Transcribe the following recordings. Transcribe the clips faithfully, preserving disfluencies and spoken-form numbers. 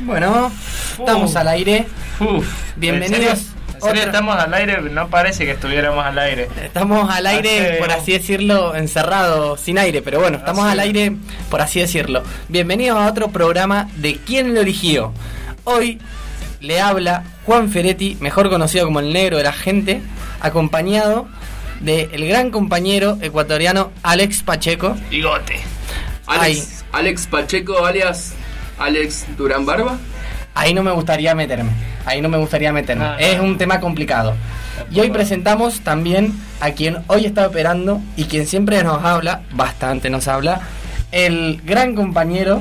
Bueno, estamos Uf. al aire. Uf. Bienvenidos. ¿En serio, ¿En serio estamos al aire? No parece que estuviéramos al aire. Estamos al aire, Hace- por así decirlo, encerrados, sin aire, pero bueno, estamos Así al aire, por así decirlo. Bienvenidos a otro programa de ¿Quién lo eligió? Hoy le habla Juan Ferretti, mejor conocido como el negro de la gente, acompañado del gran compañero ecuatoriano Alex Pacheco. Bigote. Alex, Alex Pacheco, alias Alex Durán Barba. Ahí no me gustaría meterme, ahí no me gustaría meterme, No, no. es un tema complicado. Y hoy presentamos también a quien hoy está operando y quien siempre nos habla, bastante nos habla, el gran compañero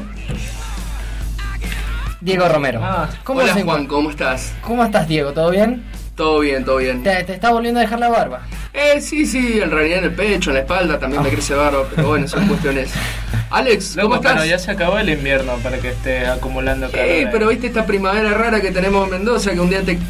Diego Romero. Ah, ¿Cómo Hola se Juan, encuentra? ¿cómo estás? ¿Cómo estás, Diego? ¿Todo bien? Todo bien, todo bien. ¿Te, te está volviendo a dejar la barba? Eh, sí, sí, en realidad en el pecho, en la espalda también me crece barba, pero bueno, son cuestiones. Alex, ¿cómo Loco, estás? pero ya se acabó el invierno para que estés acumulando calor. Eh, eh. pero viste esta primavera rara que tenemos en Mendoza, que un día te,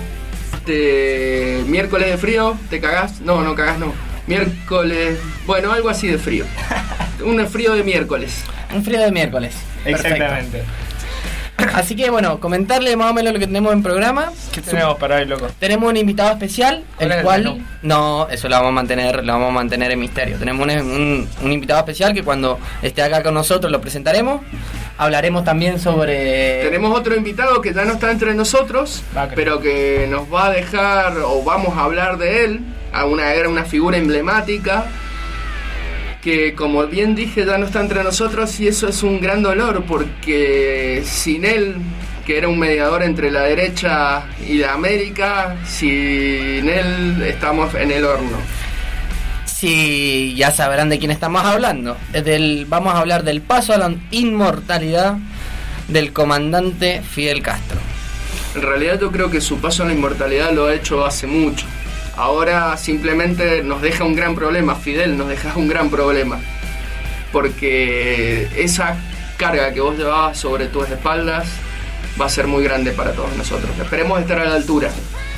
te miércoles de frío, te cagás, no, no cagás, no. Miércoles, bueno, algo así de frío. Un frío de miércoles. Un frío de miércoles. Perfecto. Exactamente. Así que bueno, comentarle más o menos lo que tenemos en programa. ¿Qué tenemos para hoy, loco? Tenemos un invitado especial, ¿Cuál es el el cual menú? no, eso lo vamos a mantener, lo vamos a mantener en misterio. Tenemos un, un, un invitado especial que cuando esté acá con nosotros lo presentaremos. Hablaremos también sobre Tenemos otro invitado que ya no está entre nosotros, Va, que- pero que nos va a dejar, o vamos a hablar de él, a una, era una figura emblemática, que como bien dije ya no está entre nosotros y eso es un gran dolor porque sin él, que era un mediador entre la derecha y la América, sin él estamos en el horno. si ya sabrán de quién estamos hablando. Es del, vamos a hablar del paso a la inmortalidad del comandante Fidel Castro. En realidad yo creo que su paso a la inmortalidad lo ha hecho hace mucho. Ahora simplemente nos deja un gran problema, Fidel nos deja un gran problema. Porque esa carga que vos llevabas sobre tus espaldas va a ser muy grande para todos nosotros. Esperemos estar a la altura.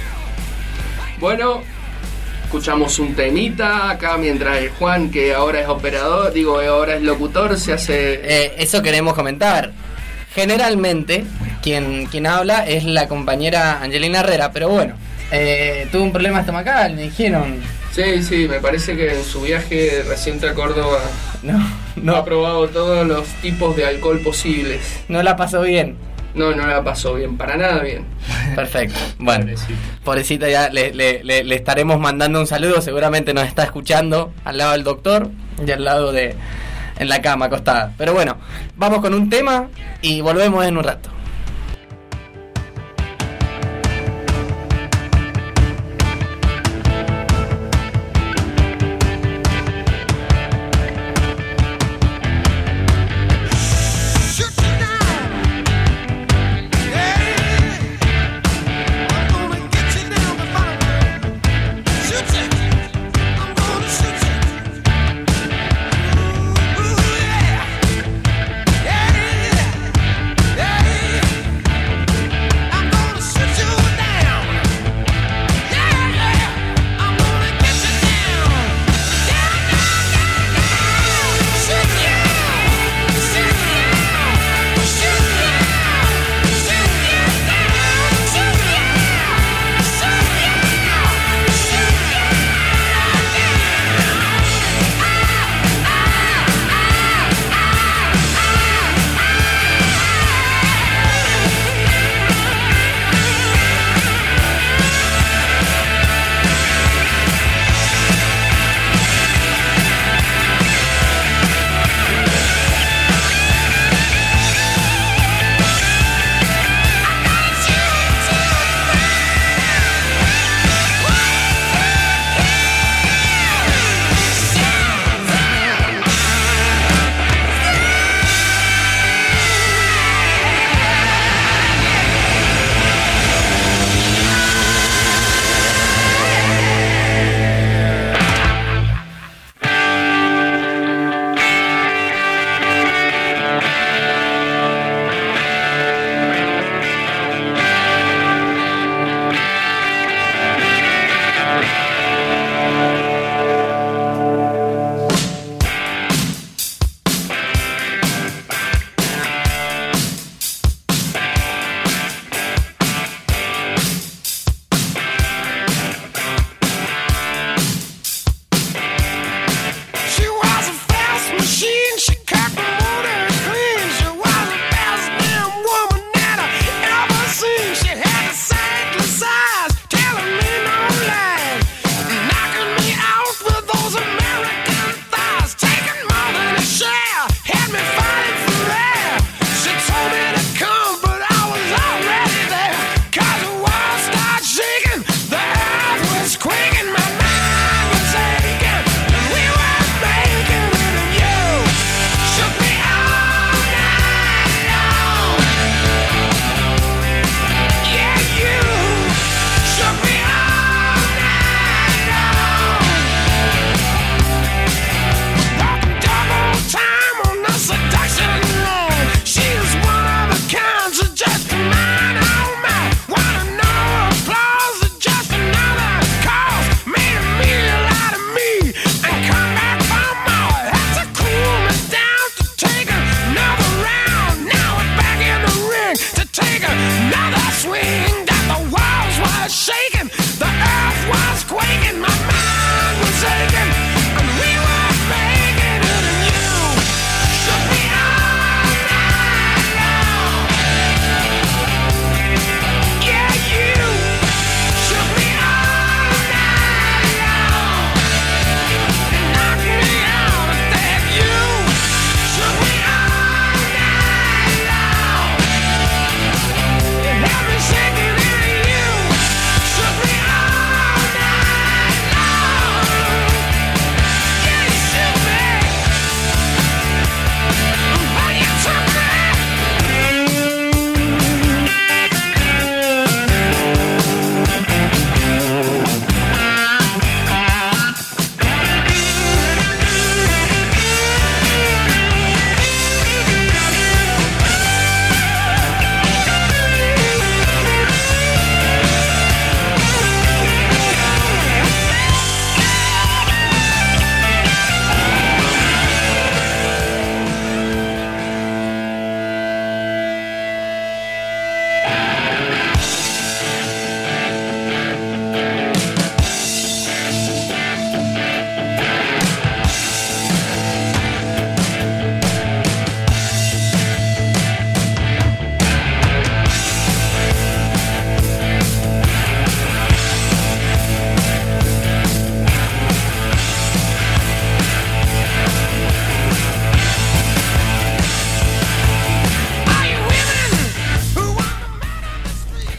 Bueno, escuchamos un temita acá mientras el Juan, que ahora es operador, digo, ahora es locutor, se hace... Eh, eso queremos comentar. Generalmente, quien, quien habla es la compañera Angelina Herrera, pero bueno, eh, tuvo un problema estomacal, me dijeron. Sí, sí, me parece que en su viaje reciente a Córdoba No, no ha no, probado todos los tipos de alcohol posibles. no la pasó bien. No, no la pasó bien, para nada bien. Perfecto. Bueno, Pobrecito. pobrecita, ya le, le, le, le estaremos mandando un saludo. Seguramente nos está escuchando al lado del doctor y al lado de. En la cama acostada. Pero bueno, vamos con un tema y volvemos en un rato. Yeah.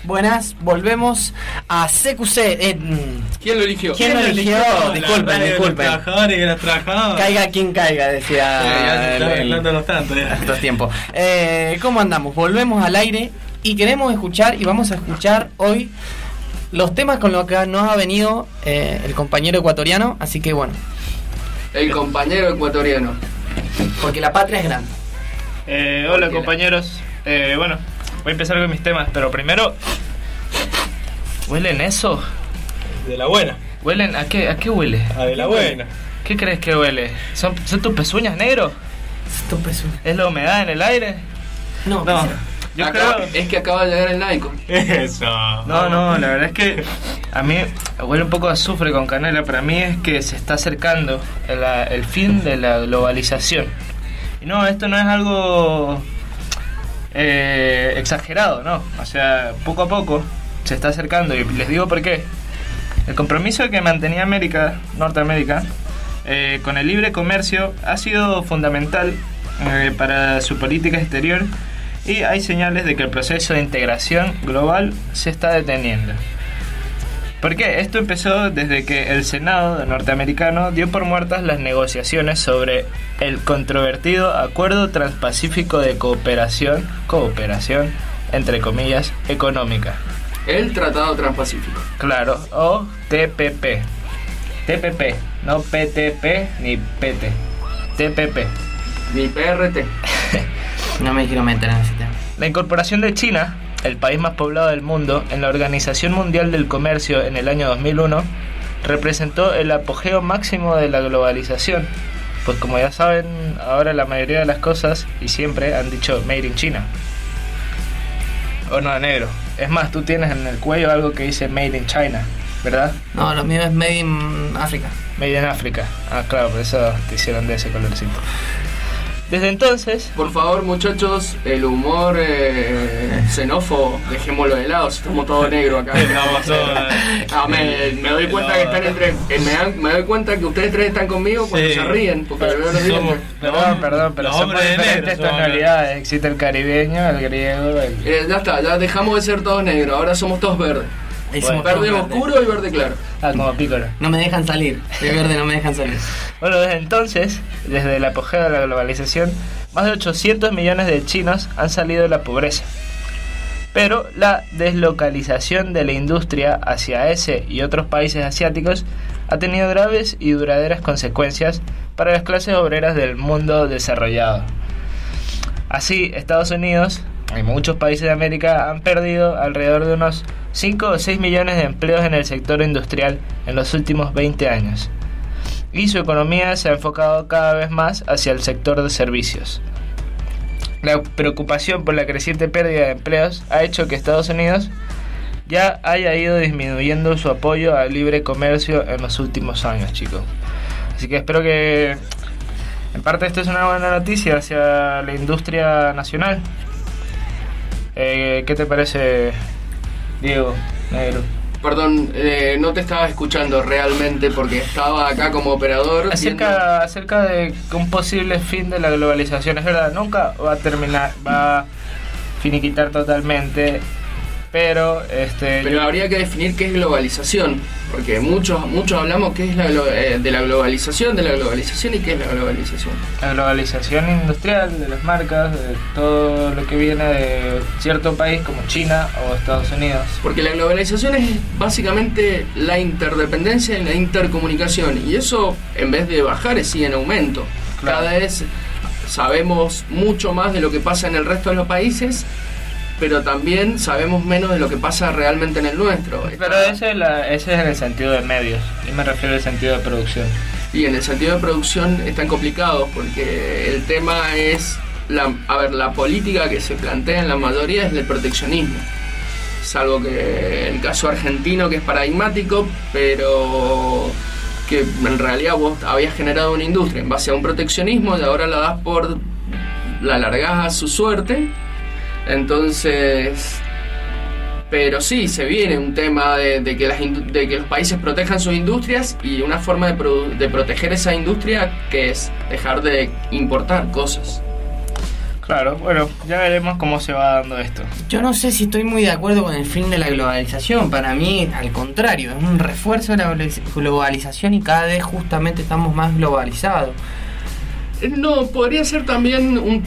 Buenas, volvemos a C Q C. Eh, ¿Quién lo eligió? ¿Quién lo eligió? Disculpen, disculpen. Los trabajadores y los trabajadores. Caiga quien caiga, decía. Sí, ya el- está el- hablándonos tanto. ya. estos tiempos. Eh, ¿Cómo andamos? Volvemos al aire y queremos escuchar y vamos a escuchar hoy los temas con los que nos ha venido eh, el compañero ecuatoriano. Así que bueno, El compañero ecuatoriano. porque la patria es grande. Eh, hola compañeros. Eh, bueno, voy a empezar con mis temas, pero primero, ¿huelen eso? De la buena. ¿Huelen? ¿A qué, a qué huele? A de la buena. ¿Qué crees que huele? ¿Son, son tus pezuñas negros? Esto peso. ¿Es la humedad en el aire? No, No, quisiera. yo Acá- creo... Es que acaba de llegar el Nikon. Eso. No, no, la verdad es que a mí huele un poco a azufre con canela. Para mí es que se está acercando el, el fin de la globalización. Y no, esto no es algo eh, exagerado, ¿no? O sea, poco a poco se está acercando. Y les digo por qué. El compromiso que mantenía América, Norteamérica, eh, con el libre comercio ha sido fundamental eh, para su política exterior. Y hay señales de que el proceso de integración global se está deteniendo. ¿Por qué? Esto empezó desde que el Senado norteamericano dio por muertas las negociaciones sobre el controvertido Acuerdo Transpacífico de Cooperación, cooperación, entre comillas, económica. El Tratado Transpacífico. Claro, o T P P. T P P, no P T P ni P T. T P P. Ni P R T. No me quiero meter en ese tema. La incorporación de China, el país más poblado del mundo, en la Organización Mundial del Comercio en el año dos mil uno, representó el apogeo máximo de la globalización. Pues como ya saben, ahora la mayoría de las cosas, y siempre, han dicho Made in China. O no, negro. Es más, tú tienes en el cuello algo que dice Made in China, ¿verdad? No, lo mío es Made in África. Made in África. Ah, claro, por eso te hicieron de ese colorcito. Desde entonces... Por favor, muchachos, el humor eh, xenófobo, dejémoslo de lado, si estamos todos negros acá. Estamos todos- No, me, me doy cuenta que están entre. eh, me, dan- me doy cuenta que ustedes tres están conmigo cuando Sí. se ríen, porque le veo los Somos- dientes. Perdón, perdón, pero Los son hombres de diferentes negro, somos- tonalidades. Existe el caribeño, el griego, el... Eh, ya está, ya dejamos de ser todos negros, ahora somos todos verdes. Ahí Bueno, somos Verde todos verdes. oscuro y verde claro. Ah, como pícoro. No me dejan salir. De verde no me dejan salir. Bueno, desde entonces, desde el apogeo de la globalización, más de ochocientos millones de chinos han salido de la pobreza. Pero la deslocalización de la industria hacia ese y otros países asiáticos ha tenido graves y duraderas consecuencias para las clases obreras del mundo desarrollado. Así, Estados Unidos y muchos países de América han perdido alrededor de unos cinco o seis millones de empleos en el sector industrial en los últimos veinte años. Y su economía se ha enfocado cada vez más hacia el sector de servicios. La preocupación por la creciente pérdida de empleos ha hecho que Estados Unidos ya haya ido disminuyendo su apoyo al libre comercio en los últimos años, chicos. Así que espero que, en parte, esto es una buena noticia hacia la industria nacional. Eh, ¿Qué te parece, Diego, negro? Perdón, eh, no te estaba escuchando realmente porque estaba acá como operador. viendo- Acerca, acerca de un posible fin de la globalización, es verdad, nunca va a terminar, va a finiquitar totalmente, pero este Pero yo- habría que definir qué es globalización, porque muchos muchos hablamos qué es la glo- eh, de la globalización, de la globalización y qué es la globalización. la globalización industrial de las marcas, de todo lo que viene de cierto país como China o Estados Unidos. Porque la globalización es básicamente la interdependencia y la intercomunicación, y eso en vez de bajar sigue en aumento. Claro. Cada vez sabemos mucho más de lo que pasa en el resto de los países, pero también sabemos menos de lo que pasa realmente en el nuestro. Pero Está- ese es, la- ese es en el sentido de medios, yo me refiero al sentido de producción. Y en el sentido de producción están complicados porque el tema es, la, a ver, la política que se plantea en la mayoría es el proteccionismo. Salvo que el caso argentino, que es paradigmático, pero que en realidad vos habías generado una industria en base a un proteccionismo y ahora la das por, la largás a su suerte. Entonces, pero sí, se viene un tema de, de, que, las, indu- de que los países protejan sus industrias, y una forma de, produ- de proteger esa industria que es dejar de importar cosas. Claro, bueno, ya veremos cómo se va dando esto. Yo no sé si estoy muy de acuerdo con el fin de la globalización. Para mí, al contrario, es un refuerzo de la globalización y cada vez justamente estamos más globalizados. No, podría ser también un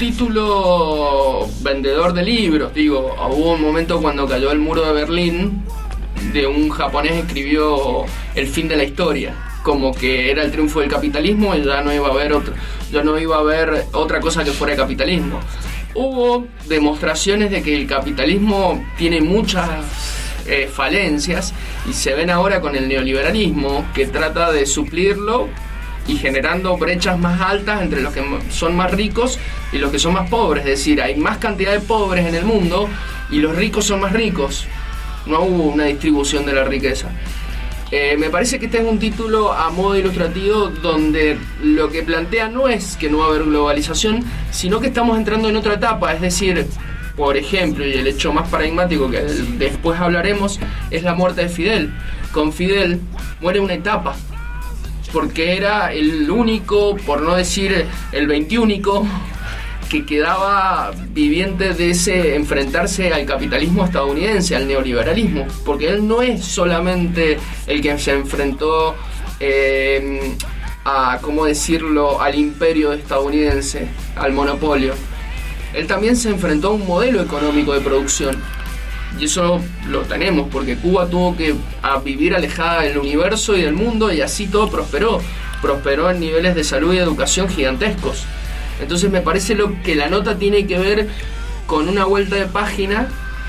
título vendedor de libros. Digo, hubo un momento cuando cayó el muro de Berlín, de un japonés escribió el fin de la historia, como que era el triunfo del capitalismo y ya no iba a haber otro, ya no iba a haber otra cosa que fuera el capitalismo. Hubo demostraciones de que el capitalismo tiene muchas eh, falencias y se ven ahora con el neoliberalismo, que trata de suplirlo y generando brechas más altas entre los que son más ricos y los que son más pobres. Es decir, hay más cantidad de pobres en el mundo y los ricos son más ricos. No hubo una distribución de la riqueza. Eh, me parece que este es un título a modo ilustrativo donde lo que plantea no es que no va a haber globalización, sino que estamos entrando en otra etapa. Es decir, por ejemplo, y el hecho más paradigmático que después hablaremos, es la muerte de Fidel. Con Fidel muere una etapa, porque era el único, por no decir el veintiúnico, que quedaba viviente de ese enfrentarse al capitalismo estadounidense, al neoliberalismo, porque él no es solamente el que se enfrentó eh, a, ¿cómo decirlo?, al imperio estadounidense, al monopolio. Él también se enfrentó a un modelo económico de producción, y eso lo tenemos, porque Cuba tuvo que a vivir alejada del universo y del mundo, y así todo prosperó, prosperó en niveles de salud y educación gigantescos. Entonces me parece lo que la nota tiene que ver con una vuelta de página,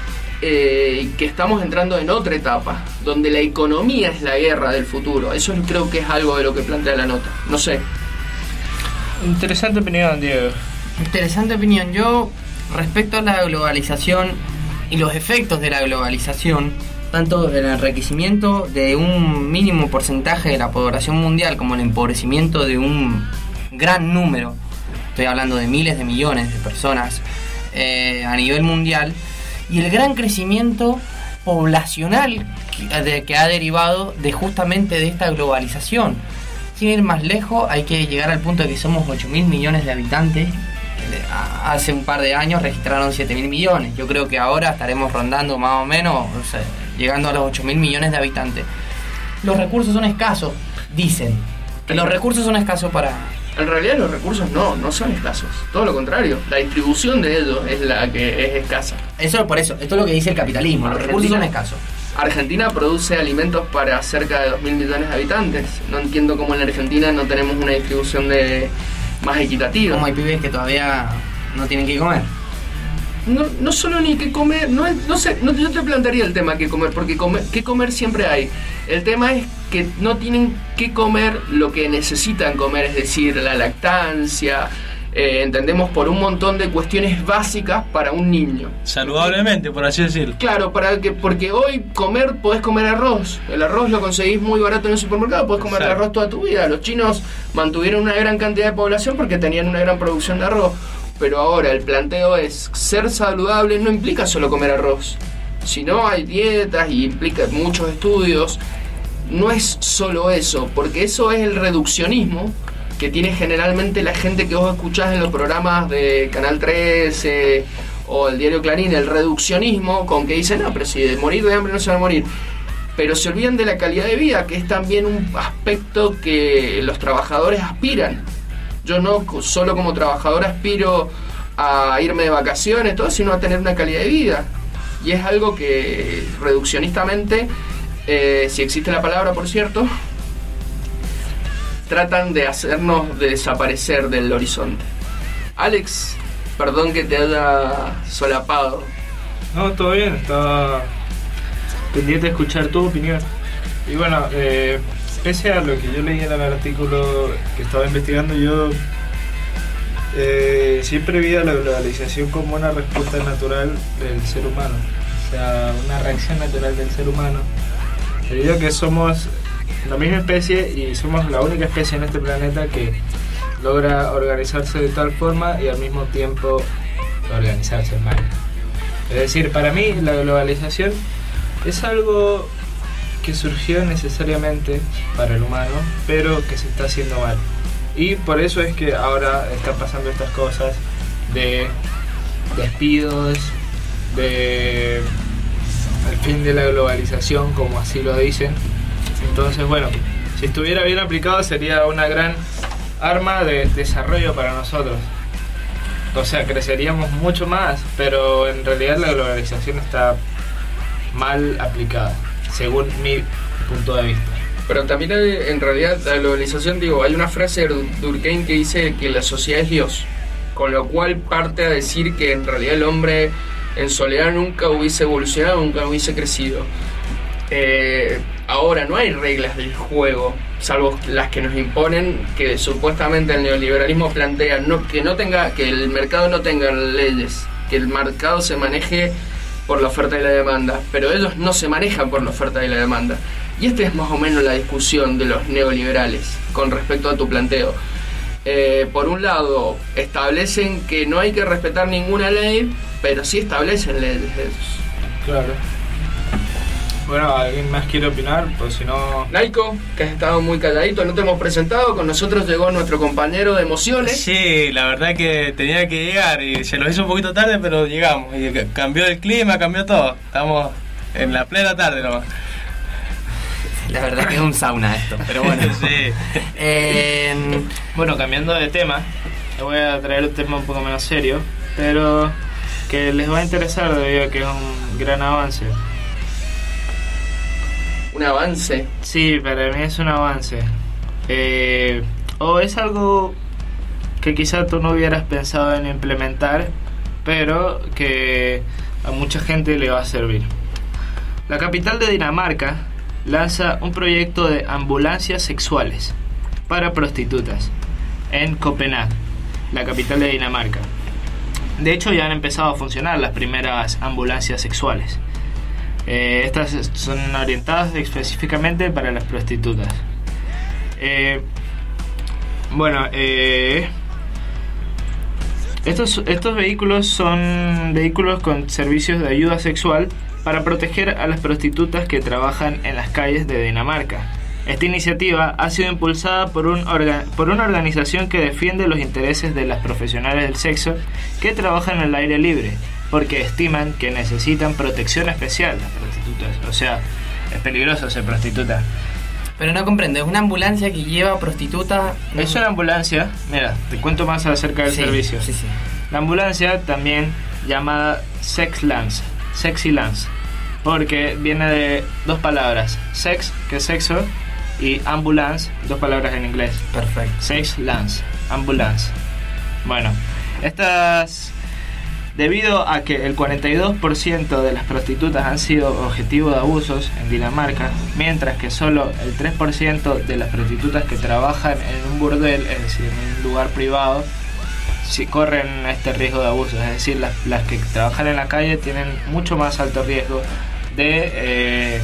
eh, que estamos entrando en otra etapa, donde la economía es la guerra del futuro. Eso creo que es algo de lo que plantea la nota. No sé. Interesante opinión, Diego. Interesante opinión. Yo, respecto a la globalización y los efectos de la globalización, tanto el enriquecimiento de un mínimo porcentaje de la población mundial como el empobrecimiento de un gran número, estoy hablando de miles de millones de personas eh, a nivel mundial, y el gran crecimiento poblacional que, de, que ha derivado de justamente de esta globalización. Sin ir más lejos, hay que llegar al punto de que somos ocho mil millones de habitantes. Hace un par de años registraron siete mil millones. Yo creo que ahora estaremos rondando más o menos, o sea, llegando a los ocho mil millones de habitantes. Los recursos son escasos, dicen. Los recursos son escasos para... En realidad los recursos no, no son escasos. Todo lo contrario, la distribución de ellos es la que es escasa. Eso por eso, esto es lo que dice el capitalismo. Los recursos son escasos. Argentina produce alimentos para cerca de dos mil millones de habitantes. No entiendo cómo en la Argentina no tenemos una distribución de más equitativa. Como hay pibes que todavía no tienen que comer. No, no solo ni qué comer, no, es, no sé, no, yo te plantearía el tema qué comer, porque comer, qué comer siempre hay. El tema es que no tienen que comer lo que necesitan comer, es decir, la lactancia, eh, entendemos, por un montón de cuestiones básicas para un niño. Saludablemente, por así decirlo. Claro, para que, porque hoy comer, podés comer arroz. El arroz lo conseguís muy barato en el supermercado, podés comer Exacto. arroz toda tu vida. Los chinos mantuvieron una gran cantidad de población porque tenían una gran producción de arroz. Pero ahora el planteo es, ser saludable no implica solo comer arroz. Si no, hay dietas y implica muchos estudios. No es solo eso, porque eso es el reduccionismo que tiene generalmente la gente que vos escuchás en los programas de Canal trece o el diario Clarín, el reduccionismo, con que dicen, no, pero si de morir de hambre no se van a morir. Pero se olvidan de la calidad de vida, que es también un aspecto que los trabajadores aspiran. Yo no solo como trabajador aspiro a irme de vacaciones, todo, sino a tener una calidad de vida. Y es algo que reduccionistamente, eh, si existe la palabra, por cierto, tratan de hacernos desaparecer del horizonte. Alex, perdón que te haya solapado. No, todo bien, estaba pendiente de escuchar tu opinión. Y bueno, eh, pese a lo que yo leí en el artículo que estaba investigando, yo eh, siempre vi a la globalización como una respuesta natural del ser humano, o sea, una reacción natural del ser humano, debido a que somos la misma especie y somos la única especie en este planeta que logra organizarse de tal forma y al mismo tiempo organizarse mal. Es decir, para mí la globalización es algo que surgió necesariamente para el humano, pero que se está haciendo mal. Y por eso es que ahora están pasando estas cosas de despidos, de el fin de la globalización, como así lo dicen. Entonces, bueno, si estuviera bien aplicado sería una gran arma de desarrollo para nosotros. O sea, creceríamos mucho más, pero en realidad la globalización está mal aplicada, según mi punto de vista. Pero también hay, en realidad la globalización, digo, hay una frase de Durkheim que dice que la sociedad es Dios, con lo cual parte a decir que en realidad el hombre en soledad nunca hubiese evolucionado, nunca hubiese crecido. Eh, ahora no hay reglas del juego, salvo las que nos imponen, que supuestamente el neoliberalismo plantea no, que no tenga, que el mercado no tenga leyes, que el mercado se maneje por la oferta y la demanda, pero ellos no se manejan por la oferta y la demanda. Y esta es más o menos la discusión de los neoliberales con respecto a tu planteo. Eh, por un lado, establecen que no hay que respetar ninguna ley, pero sí establecen leyes ellos. Claro. Bueno, ¿alguien más quiere opinar? Pues si no... Naiko, que has estado muy calladito, no te hemos presentado. Con nosotros llegó nuestro compañero de emociones. Sí, la verdad que tenía que llegar y se lo hizo un poquito tarde, pero llegamos. Y cambió el clima, cambió todo. Estamos en la plena tarde nomás. La verdad que es un sauna esto, pero bueno. Sí. Eh, Bueno, cambiando de tema, les voy a traer un tema un poco menos serio, pero que les va a interesar debido a que es un gran avance. Un avance. Sí, para mí es un avance. Eh, o es algo que quizá tú no hubieras pensado en implementar, pero que a mucha gente le va a servir. La capital de Dinamarca lanza un proyecto de ambulancias sexuales para prostitutas en Copenhague, la capital de Dinamarca. De hecho, ya han empezado a funcionar las primeras ambulancias sexuales. Eh, estas son orientadas específicamente para las prostitutas. Eh, bueno, eh, estos, estos vehículos son vehículos con servicios de ayuda sexual para proteger a las prostitutas que trabajan en las calles de Dinamarca. Esta iniciativa ha sido impulsada por, un orga, por una organización que defiende los intereses de las profesionales del sexo que trabajan en el aire libre, porque estiman que necesitan protección especial las prostitutas. O sea, es peligroso ser prostituta. pero no comprendo, es una ambulancia que lleva prostitutas. Es una ambulancia, mira, te cuento más acerca del sí, servicio. Sí, sí. La ambulancia también llamada Sex Lance, Sexy Lance, porque viene de dos palabras, sex, que es sexo, y ambulance, dos palabras en inglés. Perfecto. Sex Lance, ambulance. Bueno, estas... Debido a que el cuarenta y dos por ciento de las prostitutas han sido objetivo de abusos en Dinamarca, mientras que solo el tres por ciento de las prostitutas que trabajan en un burdel, es decir, en un lugar privado, si corren este riesgo de abusos. Es decir, las, las que trabajan en la calle tienen mucho más alto riesgo de eh,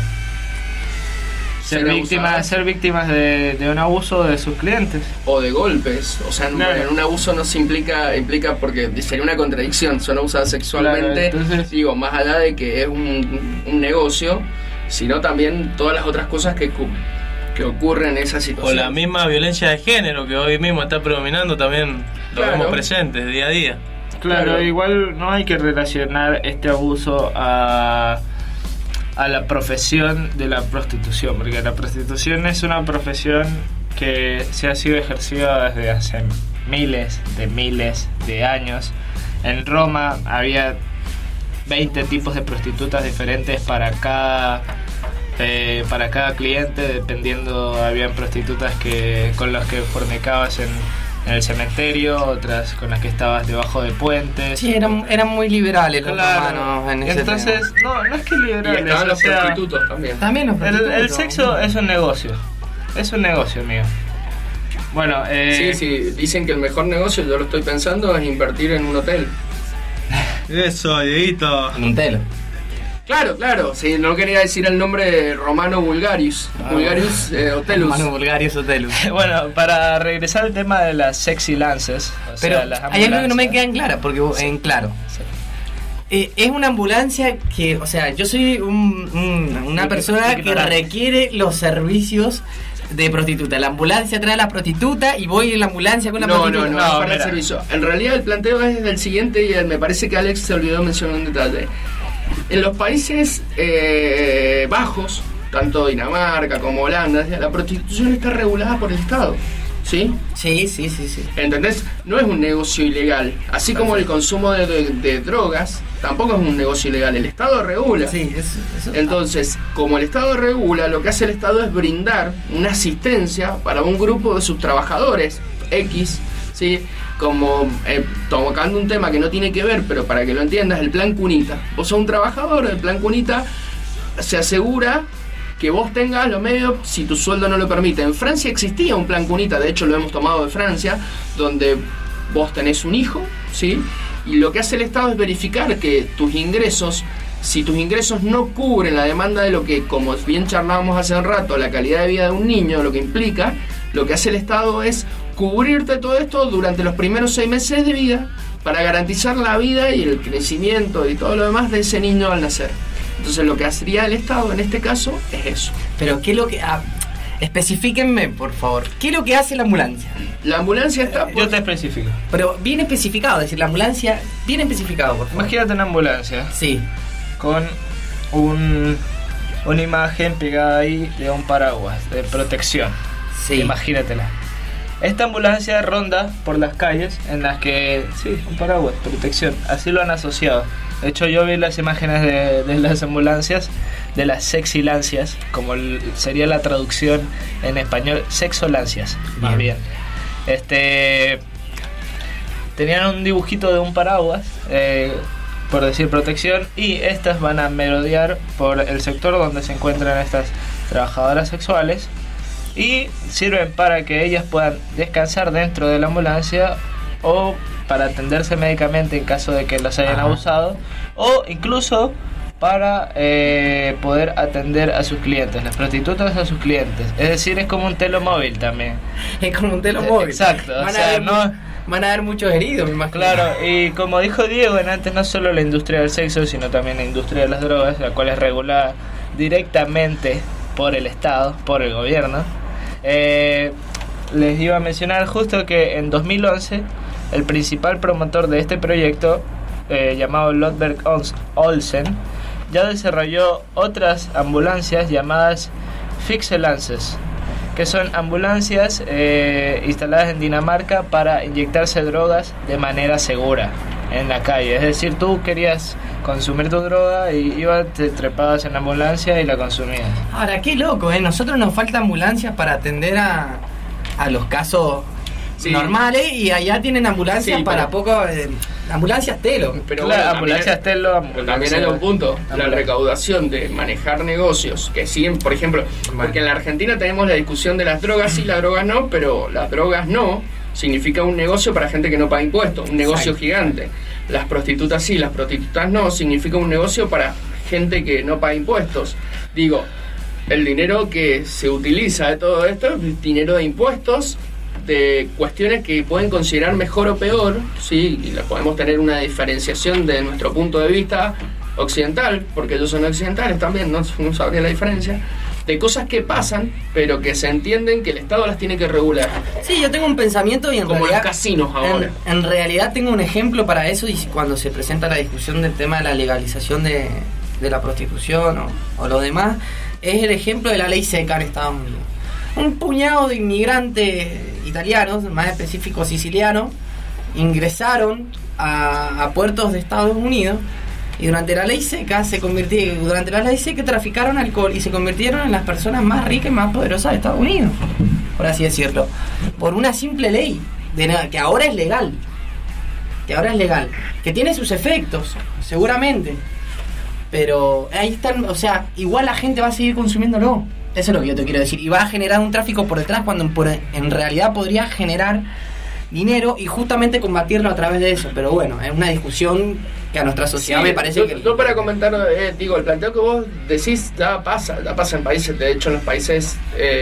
ser, Ser víctimas, abusadas. ser víctimas de, de un abuso de sus clientes. O de golpes, o sea, en, Claro. en un abuso no se implica, implica porque sería una contradicción, son abusadas sexualmente, Claro, entonces- digo, más allá de que es un, un negocio, sino también todas las otras cosas que, cu- que ocurren en esa O situación. la misma violencia de género que hoy mismo está predominando, también lo Claro. vemos presente día a día. Claro, Claro. igual no hay que relacionar este abuso a, a la profesión de la prostitución, porque la prostitución es una profesión que se ha sido ejercida desde hace miles de miles de años. En Roma había veinte tipos de prostitutas diferentes para cada eh, para cada cliente, dependiendo. Habían prostitutas que con las que fornicabas en, en el cementerio, otras con las que estabas debajo de puentes. Sí, eran, eran muy liberales los Claro. romanos en ese Entonces, tema. no, no es que Y liberales, estaban o los sea, prostitutos también. También los el, prostitutos. el sexo es un negocio. Es un negocio, amigo. Bueno, eh, Sí, sí, dicen que el mejor negocio, yo lo estoy pensando, es invertir en un hotel. Eso, Dieguito. En un telo. Claro, claro, sí, no quería decir el nombre romano Vulgarius, Ah. Vulgarius eh, Hotelus. Manu Bulgarius Hotelus. bueno, para regresar al tema de las sexy lances, o Pero sea, las hay algo que no me ambulancias. queda en claro, porque vos- en claro. Eh, es una ambulancia que, o sea, yo soy un- un- una Ign- persona que ignorante. requiere los servicios de prostituta. La ambulancia trae a la prostituta y voy en la ambulancia con la No, prostituta. no, no, No, para el mira. servicio. En realidad el planteo es el siguiente y me parece que Alex se olvidó mencionar un detalle. En los países eh, bajos, tanto Dinamarca como Holanda, la prostitución está regulada por el Estado, ¿sí? Sí, sí, sí, sí. ¿Entendés? No es un negocio ilegal. Así como el consumo de, de- de drogas, tampoco es un negocio ilegal. El Estado regula. Sí, eso, eso- Entonces, como el Estado regula, lo que hace el Estado es brindar una asistencia para un grupo de sus trabajadores X, ¿sí? Como eh, tocando un tema que no tiene que ver, pero para que lo entiendas, el plan Cunita. Vos sos un trabajador, el plan Cunita se asegura que vos tengas los medios si tu sueldo no lo permite. En Francia existía un plan Cunita, de hecho lo hemos tomado de Francia, donde vos tenés un hijo, ¿sí? Y lo que hace el Estado es verificar que tus ingresos, si tus ingresos no cubren la demanda de lo que, como bien charlábamos hace un rato, la calidad de vida de un niño, lo que implica, lo que hace el Estado es cubrirte todo esto durante los primeros seis meses de vida para garantizar la vida y el crecimiento y todo lo demás de ese niño al nacer. Entonces lo que haría el Estado en este caso es eso. Pero, ¿qué es lo que...? Ah, especifíquenme, por favor. ¿Qué es lo que hace la ambulancia? La ambulancia está... por- Yo te especifico. Pero bien especificado, es decir, la ambulancia, bien especificado, por favor. Imagínate una ambulancia Sí. con un, una imagen pegada ahí de un paraguas de protección. Sí. Imagínatela. Esta ambulancia ronda por las calles en las que, sí, un paraguas, protección, así lo han asociado. De hecho, yo vi las imágenes de, de las ambulancias, de las sexilancias, como el- sería la traducción en español, sexolancias, más bien. Este, tenían un dibujito de un paraguas, eh, por decir protección, y estas van a merodear por el sector donde se encuentran estas trabajadoras sexuales y sirven para que ellas puedan descansar dentro de la ambulancia o para atenderse médicamente en caso de que las hayan Ajá. abusado, o incluso para eh, poder atender a sus clientes, las prostitutas a sus clientes. Es decir, es como un telomóvil también. Es como un telomóvil. Exacto, o Van, sea, a haber, no- van a haber muchos heridos, me imagino. Claro, y como dijo Diego, en antes no solo la industria del sexo, sino también la industria de las drogas, la cual es regulada directamente por el Estado, por el gobierno. Eh, les iba a mencionar justo que en dos mil once el principal promotor de este proyecto, eh, llamado Lodberg Olsen, ya desarrolló otras ambulancias llamadas Fixelances, que son ambulancias eh, instaladas en Dinamarca para inyectarse drogas de manera segura en la calle. Es decir, tú querías consumir tu droga y ibas, te trepabas en la ambulancia y la consumías. Ahora, qué loco, ¿eh? Nosotros nos falta ambulancias para atender a, a los casos Sí. normales y allá tienen ambulancias Sí, para pero- poco... eh, ambulancias telo. Pero Claro, bueno, ambulancias también, Telo, pero también hay un punto, la ambulancia. recaudación de manejar negocios, que siguen, por ejemplo, porque en la Argentina tenemos la discusión de las drogas sí, las drogas no, pero las drogas no significa un negocio para gente que no paga impuestos, un negocio Exacto. gigante. Las prostitutas sí, las prostitutas no, significa un negocio para gente que no paga impuestos. Digo, el dinero que se utiliza de todo esto es dinero de impuestos, de cuestiones que pueden considerar mejor o peor, sí, y la podemos tener una diferenciación de nuestro punto de vista occidental, porque ellos son occidentales también, no, no sabría la diferencia, de cosas que pasan, pero que se entienden que el Estado las tiene que regular, Sí, yo tengo un pensamiento y en como los realidad... casinos ahora. En, en realidad tengo un ejemplo para eso y cuando se presenta la discusión del tema de la legalización de, de la prostitución o, o lo demás, es el ejemplo de la ley seca en Estados Unidos. Un puñado de inmigrantes italianos, más específico sicilianos, ingresaron a, a puertos de Estados Unidos y durante la ley seca se convirtieron, durante la ley seca traficaron alcohol y se convirtieron en las personas más ricas y más poderosas de Estados Unidos, por así decirlo, por una simple ley de nada, que ahora es legal, que ahora es legal, que tiene sus efectos, seguramente, pero ahí están, o sea, igual la gente va a seguir consumiéndolo. Eso es lo que yo te quiero decir. Y va a generar un tráfico por detrás cuando por, en realidad podría generar dinero y justamente combatirlo a través de eso. Pero bueno, es una discusión que a nuestra sociedad Sí, me parece yo, que... yo para comentar, eh, digo, el planteo que vos decís ya pasa, ya pasa en países, de hecho en los países,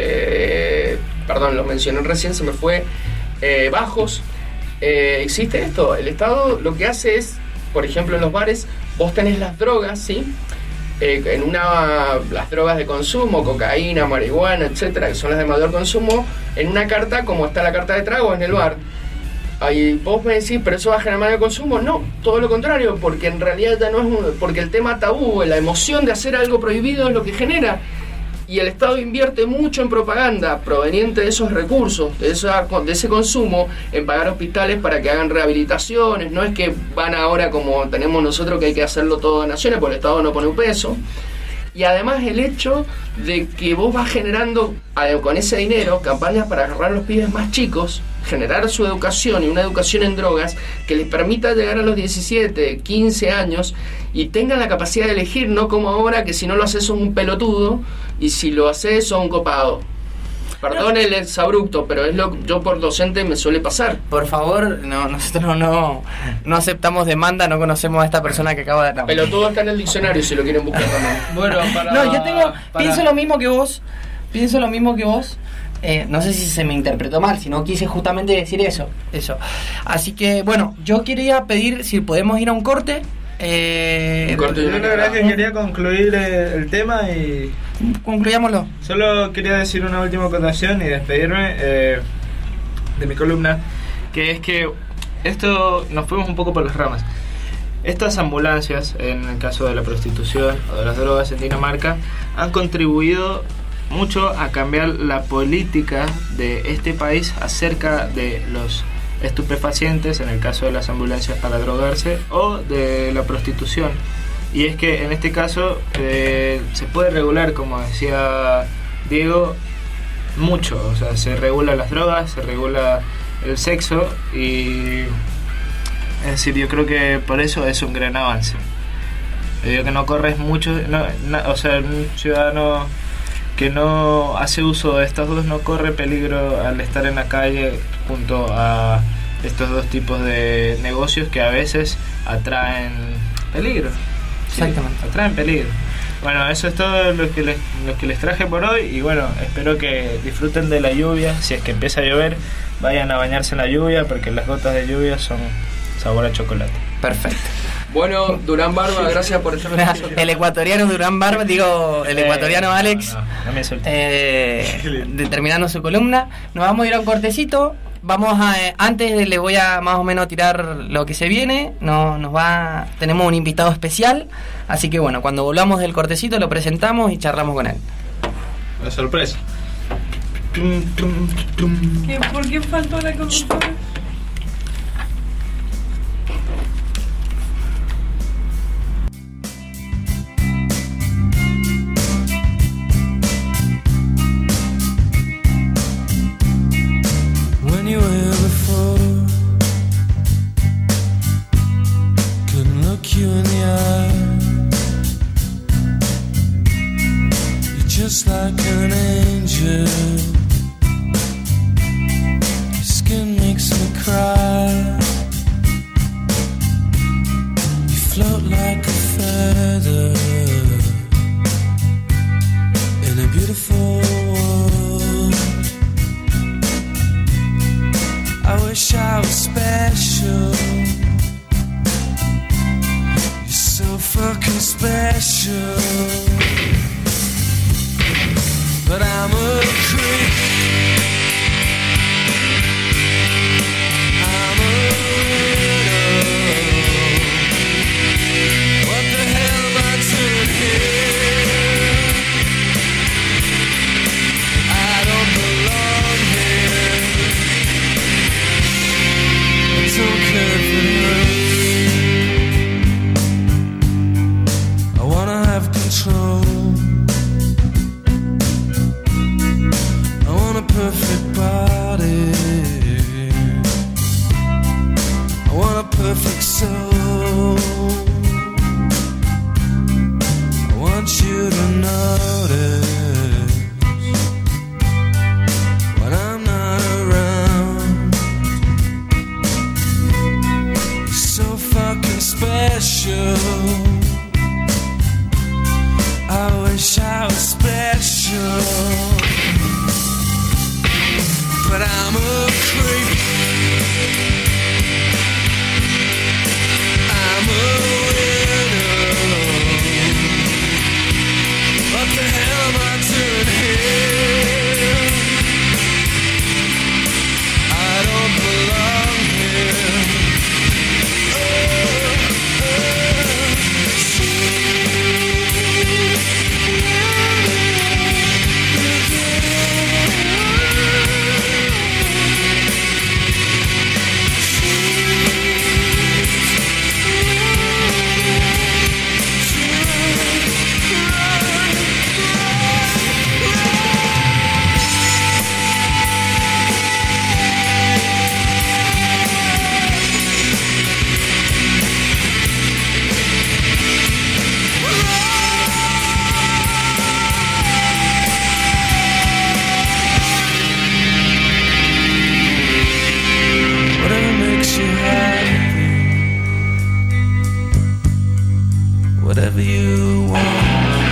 eh, perdón, lo mencioné recién, se me fue, eh, bajos, eh, existe esto, el Estado lo que hace es, por ejemplo en los bares, vos tenés las drogas, ¿sí? eh, en una las drogas de consumo, cocaína, marihuana, etcétera, que son las de mayor consumo, en una carta como está la carta de trago en el bar. Ahí vos me decís, pero eso va a generar mayor consumo. No, todo lo contrario, porque en realidad ya no es un, porque el tema tabú, la emoción de hacer algo prohibido es lo que genera. Y el Estado invierte mucho en propaganda proveniente de esos recursos, de, esa, de ese consumo, en pagar hospitales para que hagan rehabilitaciones. No es que van ahora como tenemos nosotros, que hay que hacerlo todo donaciones, porque el Estado no pone un peso. Y además el hecho de que vos vas generando con ese dinero campañas para agarrar a los pibes más chicos, generar su educación y una educación en drogas que les permita llegar a los diecisiete, quince años y tengan la capacidad de elegir, no como ahora que si no lo haces sos un pelotudo y si lo haces sos un copado. Perdón el exabrupto, pero es lo yo por docente me suele pasar. Por favor, no, nosotros no, no aceptamos demanda, no conocemos a esta persona que acaba de hablar. Pelotudo está en el diccionario si lo quieren buscar también. Bueno, para... No, yo tengo, para... pienso lo mismo que vos, pienso lo mismo que vos. Eh, no sé si se me interpretó mal, si no quise justamente decir eso, eso. Así que, bueno, yo quería pedir si podemos ir a un corte. Eh, Un corte. Yo la verdad es que quería concluir eh, el tema y... Concluyámoslo. Solo quería decir una última acotación y despedirme eh, de mi columna, que es que esto nos fuimos un poco por las ramas. Estas ambulancias, en el caso de la prostitución o de las drogas en Dinamarca, han contribuido mucho a cambiar la política de este país acerca de los estupefacientes, en el caso de las ambulancias para drogarse, o de la prostitución. Y es que en este caso eh, se puede regular, como decía Diego, mucho. O sea, se regula las drogas, se regula el sexo y... Es decir, yo creo que por eso es un gran avance. Yo digo que no corres mucho... No, no, o sea, un ciudadano que no hace uso de estos dos no corre peligro al estar en la calle junto a estos dos tipos de negocios que a veces atraen peligro. Sí, exactamente. Atraen peligro. Bueno, eso es todo lo que, les, lo que les traje por hoy y bueno, espero que disfruten de la lluvia. Si es que empieza a llover, vayan a bañarse en la lluvia porque las gotas de lluvia son sabor a chocolate. Perfecto. Bueno, Durán Barba, gracias por estar con nosotros. El ecuatoriano Durán Barba, digo, el ecuatoriano eh, Alex, no, no, no me insultes. eh, de, terminando su columna. Nos vamos a ir a un cortecito. Vamos a, eh, antes les voy a más o menos tirar lo que se viene. No, nos va, tenemos un invitado especial, así que bueno, cuando volvamos del cortecito lo presentamos y charlamos con él. Una sorpresa. ¿Qué, ¿Por qué faltó la conductora? Anywhere before, couldn't look you in the eye. You're just like an angel. Your skin makes me cry. You float like a feather in a beautiful world. I wish I was special. You're so fucking special. But I'm a creep. I'm a widow. What the hell am I doing here? I don't belong here. Don't care for love. I wanna have control. I want a perfect body. I want a perfect soul. I want you to notice when I'm not around. So fucking special. I wish I was special. But I'm a creep. I'm a widow. whatever you want.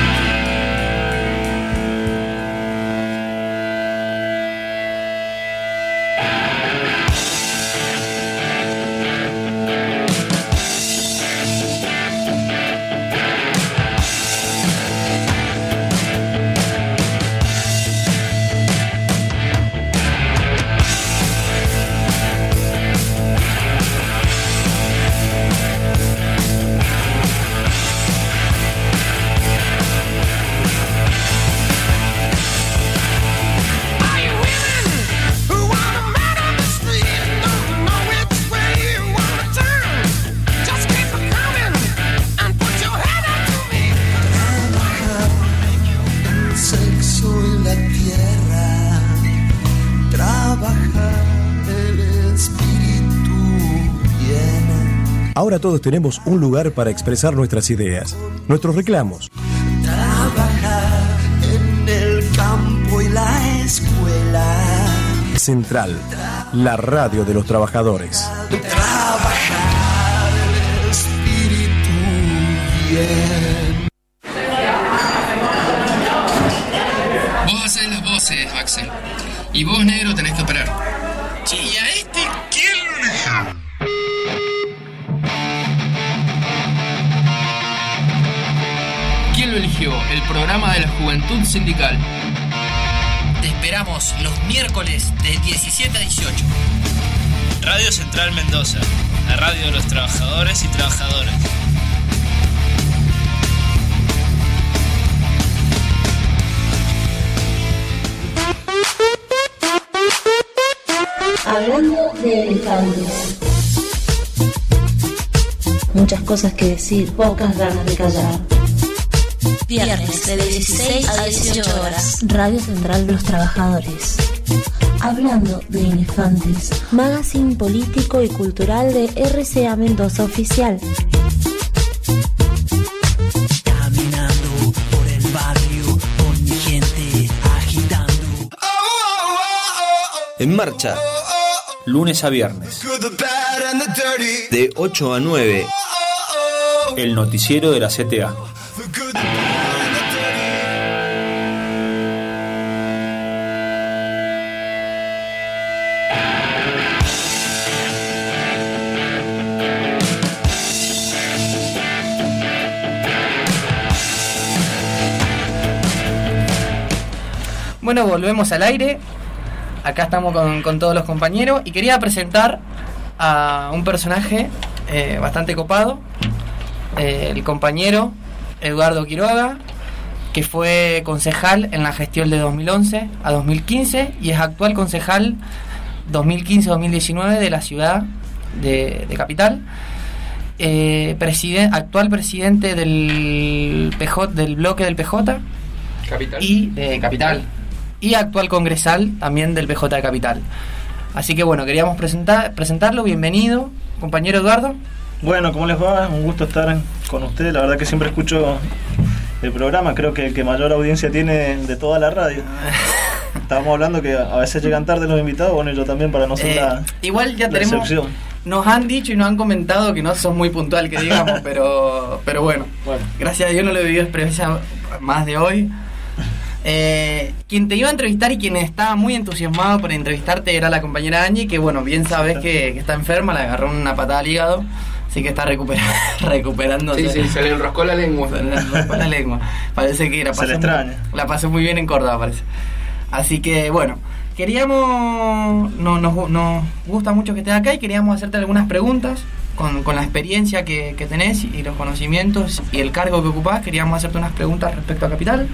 Ahora todos tenemos un lugar para expresar nuestras ideas, nuestros reclamos. Trabajar en el campo y la escuela. Central, la radio de los trabajadores. Trabajar el espíritu bien. Vos hacés las voces, Axel. Y vos, negro, tenés que operar. Che, ¿y a este quién lo eligió? ¿Quién lo eligió? El programa de la Juventud Sindical. Te esperamos los miércoles de diecisiete a dieciocho. Radio Central Mendoza, la radio de los trabajadores y trabajadoras. Hablando de elefantes. Muchas cosas que decir, pocas ganas de callar. Viernes de dieciséis a dieciocho horas. Radio Central de los Trabajadores. Hablando de elefantes. Magazine político y cultural de R C A Mendoza Oficial. Caminando por el barrio con mi gente agitando. En marcha, lunes a viernes, de ocho a nueve, el noticiero de la C T A. Bueno, volvemos al aire. Acá estamos con, con todos los compañeros y quería presentar a un personaje eh, bastante copado, eh, el compañero Eduardo Quiroga, que fue concejal en la gestión de dos mil once a dos mil quince y es actual concejal dos mil quince a dos mil diecinueve de la ciudad de, de Capital, eh, presiden, actual presidente del P J, del bloque del P J Capital. y de Capital. Y actual congresal también del P J de Capital. Así que bueno, queríamos presentar, presentarlo. Bienvenido, compañero Eduardo. Bueno, ¿cómo les va? Un gusto estar con ustedes. La verdad que siempre escucho el programa. Creo que el que mayor audiencia tiene de toda la radio. Estábamos hablando que a veces llegan tarde los invitados. Bueno, yo también, para no ser eh, la, Igual ya la tenemos... excepción. Nos han dicho y nos han comentado que no sos muy puntual, que digamos, pero pero bueno, bueno, gracias a Dios no lo he vivido experiencia más de hoy. Eh, quien te iba a entrevistar y quien estaba muy entusiasmado por entrevistarte era la compañera Angie, que bueno, bien sabes que, que está enferma, le agarró una patada al hígado, así que está recuperando, recuperándose. Sí, sí, se le enroscó la lengua. Se le enroscó la lengua. Parece que la pasó, se le extraña. Muy, la pasó muy bien en Córdoba, parece. Así que bueno, queríamos, no, nos, nos gusta mucho que estés acá y queríamos hacerte algunas preguntas. Con, con la experiencia que, que tenés y los conocimientos y el cargo que ocupás, queríamos hacerte unas preguntas respecto a Capital.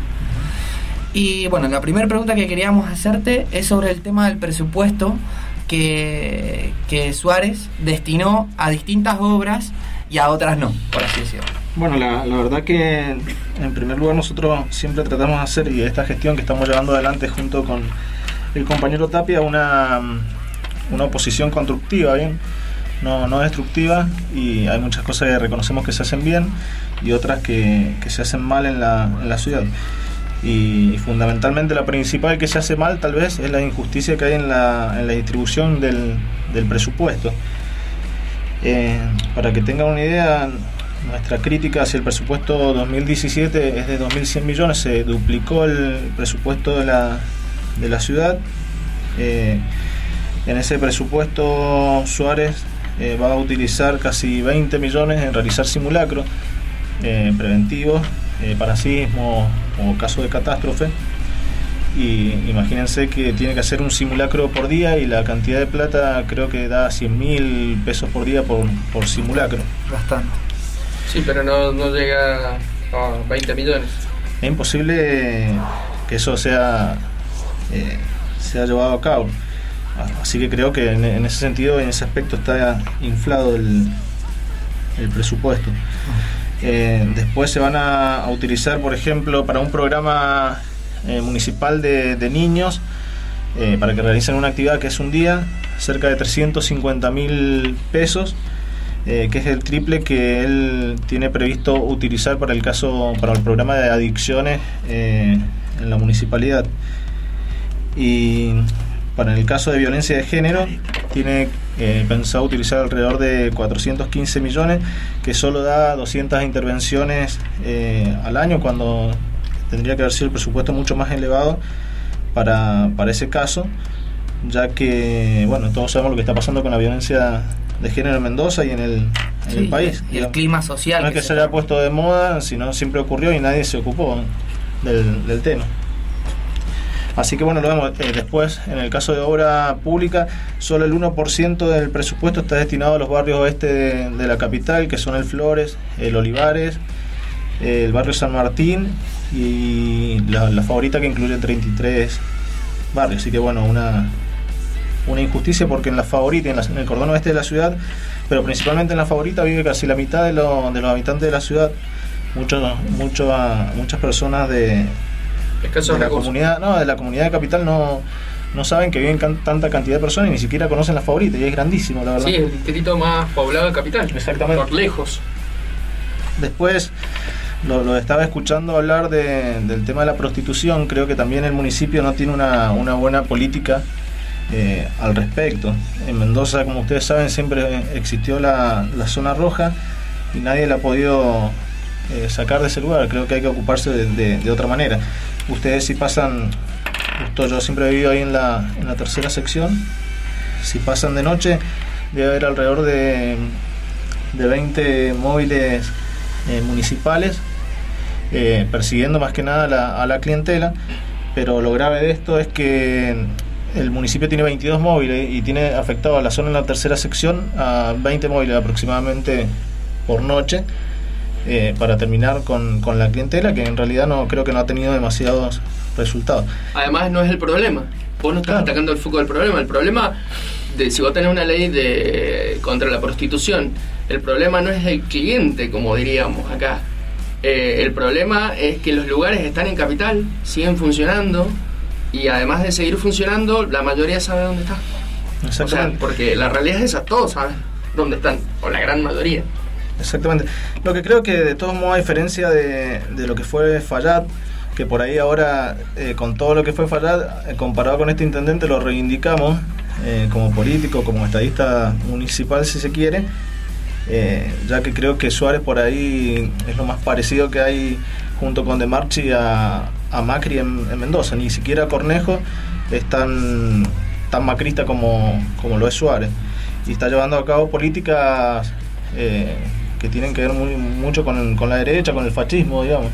Y bueno, la primera pregunta que queríamos hacerte es sobre el tema del presupuesto que, que Suárez destinó a distintas obras y a otras no, por así decirlo. Bueno, la, la verdad que en primer lugar nosotros siempre tratamos de hacer, y esta gestión que estamos llevando adelante junto con el compañero Tapia, una, una oposición constructiva, ¿bien? No, no destructiva, y hay muchas cosas que reconocemos que se hacen bien y otras que, que se hacen mal en la, en la ciudad. Y, y fundamentalmente la principal que se hace mal tal vez es la injusticia que hay en la, en la distribución del, del presupuesto. Eh, para que tengan una idea, nuestra crítica hacia el presupuesto dos mil diecisiete es de dos mil cien millones, se duplicó el presupuesto de la, de la ciudad. Eh, en ese presupuesto Suárez eh, va a utilizar casi veinte millones en realizar simulacros eh, preventivos eh, para sismos o caso de catástrofe. Y imagínense que tiene que hacer un simulacro por día y la cantidad de plata creo que da cien mil pesos por día por, por simulacro. Bastante. Sí, pero no, no llega a veinte millones. Es imposible que eso sea, eh, sea llevado a cabo. Así que creo que en, en ese sentido, en ese aspecto está inflado el, el presupuesto. Eh, después se van a, a utilizar, por ejemplo, para un programa Eh, municipal de, de niños eh, para que realicen una actividad que es un día, cerca de trescientos cincuenta mil pesos, eh, que es el triple que él tiene previsto utilizar para el caso, para el programa de adicciones eh, en la municipalidad. Y para el caso de violencia de género tiene eh, pensado utilizar alrededor de cuatrocientos quince millones, que solo da doscientas intervenciones eh, al año, cuando tendría que haber sido el presupuesto mucho más elevado para, para ese caso, ya que, bueno, todos sabemos lo que está pasando con la violencia de género en Mendoza y en el, en sí, el país. Y el clima social. No es que, que se haya puesto de moda, sino siempre ocurrió y nadie se ocupó del, del tema. Así que bueno, lo vemos eh, después. En el caso de obra pública, solo el uno por ciento del presupuesto está destinado a los barrios oeste de, de la capital, que son el Flores, el Olivares, el barrio San Martín y la, la Favorita, que incluye treinta y tres barrios. Así que bueno, una, una injusticia, porque en la Favorita, en, la, en el cordón oeste de la ciudad, pero principalmente en la Favorita, vive casi la mitad de, lo, de los habitantes de la ciudad. Muchos, mucho, muchas personas de, de la comunidad, no, de la comunidad de capital no, no saben que viven can, tanta cantidad de personas y ni siquiera conocen la Favorita, y es grandísimo, la verdad. Sí, el distrito más poblado de capital. Exactamente. Por lejos. Después Lo, lo estaba escuchando hablar de, del tema de la prostitución. Creo que también el municipio no tiene una, una buena política eh, al respecto. En Mendoza, como ustedes saben, siempre existió la, la zona roja y nadie la ha podido eh, sacar de ese lugar. Creo que hay que ocuparse de, de, de otra manera. Ustedes, si pasan, justo yo siempre he vivido ahí en la, en la tercera sección, si pasan de noche debe haber alrededor de, de veinte móviles eh, municipales Eh, persiguiendo más que nada a la, a la clientela. Pero lo grave de esto es que el municipio tiene veintidós móviles y tiene afectado a la zona en la tercera sección a veinte móviles aproximadamente por noche, eh, para terminar con, con la clientela, que en realidad no creo que no ha tenido demasiados resultados. Además, no es el problema, vos no estás claro. atacando el foco del problema. El problema de si vos tenés una ley de contra la prostitución, el problema no es el cliente, como diríamos acá. Eh, el problema es que los lugares están en capital, siguen funcionando, y además de seguir funcionando, la mayoría sabe dónde está. O sea, porque la realidad es esa, todos saben dónde están, o la gran mayoría. Exactamente. Lo que creo que de todos modos, a diferencia de, de lo que fue Fallat, que por ahí ahora, eh, con todo lo que fue Fallat, eh, comparado con este intendente, lo reivindicamos eh, como político, como estadista municipal, si se quiere. Eh, ya que creo que Suárez por ahí es lo más parecido que hay junto con De Marchi a, a Macri en, en Mendoza. Ni siquiera Cornejo es tan, tan macrista como, como lo es Suárez, y está llevando a cabo políticas eh, que tienen que ver muy, mucho con, con la derecha, con el fascismo, digamos.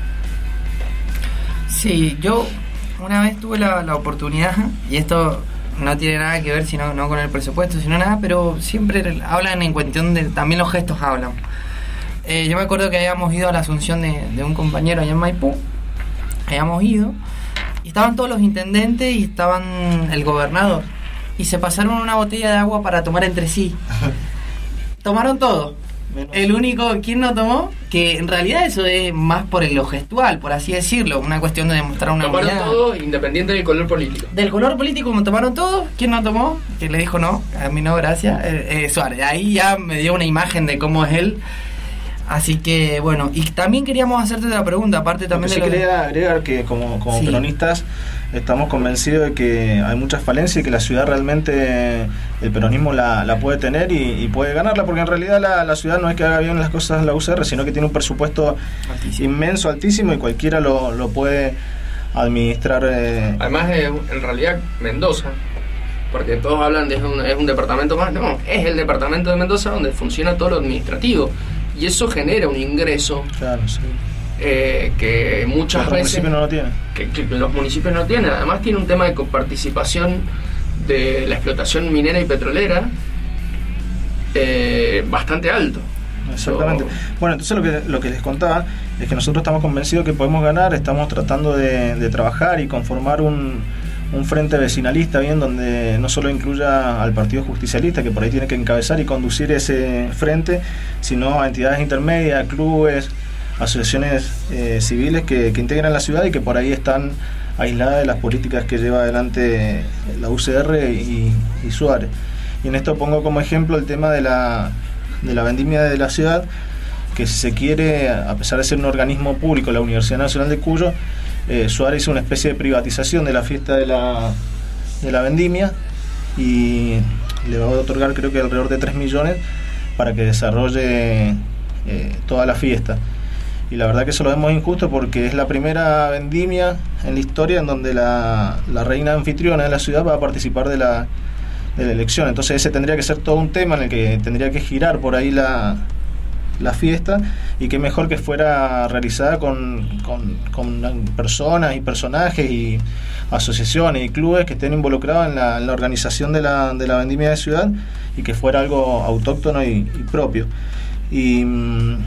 Sí, yo una vez tuve la, la oportunidad, y esto no tiene nada que ver sino no con el presupuesto, sino nada, pero siempre hablan en cuestión de, también los gestos hablan. Eh, yo me acuerdo que habíamos ido a la asunción de, de un compañero allá en Maipú, habíamos ido, y estaban todos los intendentes y estaban el gobernador, y se pasaron una botella de agua para tomar entre sí. Tomaron todo. El único, ¿quién no tomó? Que en realidad eso es más por lo gestual, por así decirlo, una cuestión de demostrar una tomaron unidad. Todos, independiente del color político. Del color político, como tomaron todos, ¿quién no tomó? Que le dijo no, a mí no, gracias. Eh, eh, Suárez, ahí ya me dio una imagen de cómo es él. Así que, bueno, y también queríamos hacerte otra pregunta, aparte también Porque de sí lo que- quería agregar que como, como Sí. peronistas estamos convencidos de que hay muchas falencias y que la ciudad realmente el peronismo la, la puede tener y, y puede ganarla, porque en realidad la, la ciudad no es que haga bien las cosas la U C R, sino que tiene un presupuesto Altísimo. inmenso, altísimo, y cualquiera lo, lo puede administrar. eh, Además, es, en realidad, Mendoza, porque todos hablan de es un, es un departamento más, no, es el departamento de Mendoza donde funciona todo lo administrativo. Y eso genera un ingreso claro, sí. eh, que muchas Otros veces municipios no lo tienen. que, que los municipios no tienen. Además tiene un tema de coparticipación de la explotación minera y petrolera eh, bastante alto. Exactamente. So- Bueno, entonces lo que, lo que les contaba es que nosotros estamos convencidos que podemos ganar, estamos tratando de, de trabajar y conformar un, un frente vecinalista bien donde no solo incluya al Partido Justicialista, que por ahí tiene que encabezar y conducir ese frente, sino a entidades intermedias, clubes, asociaciones eh, civiles que, que integran la ciudad y que por ahí están aisladas de las políticas que lleva adelante la U C R y, y Suárez. Y en esto pongo como ejemplo el tema de la, de la vendimia de la ciudad, que si se quiere, a pesar de ser un organismo público, la Universidad Nacional de Cuyo, eh, Suárez hizo una especie de privatización de la fiesta de la, de la vendimia y le va a otorgar creo que alrededor de tres millones para que desarrolle eh, toda la fiesta. Y la verdad que eso lo vemos injusto porque es la primera vendimia en la historia en donde la, la reina anfitriona de la ciudad va a participar de la, de la elección. Entonces ese tendría que ser todo un tema en el que tendría que girar por ahí la, la fiesta, y qué mejor que fuera realizada con, con, con personas y personajes y asociaciones y clubes que estén involucrados en la, en la organización de la, de la vendimia de ciudad, y que fuera algo autóctono y, y propio. Y mm,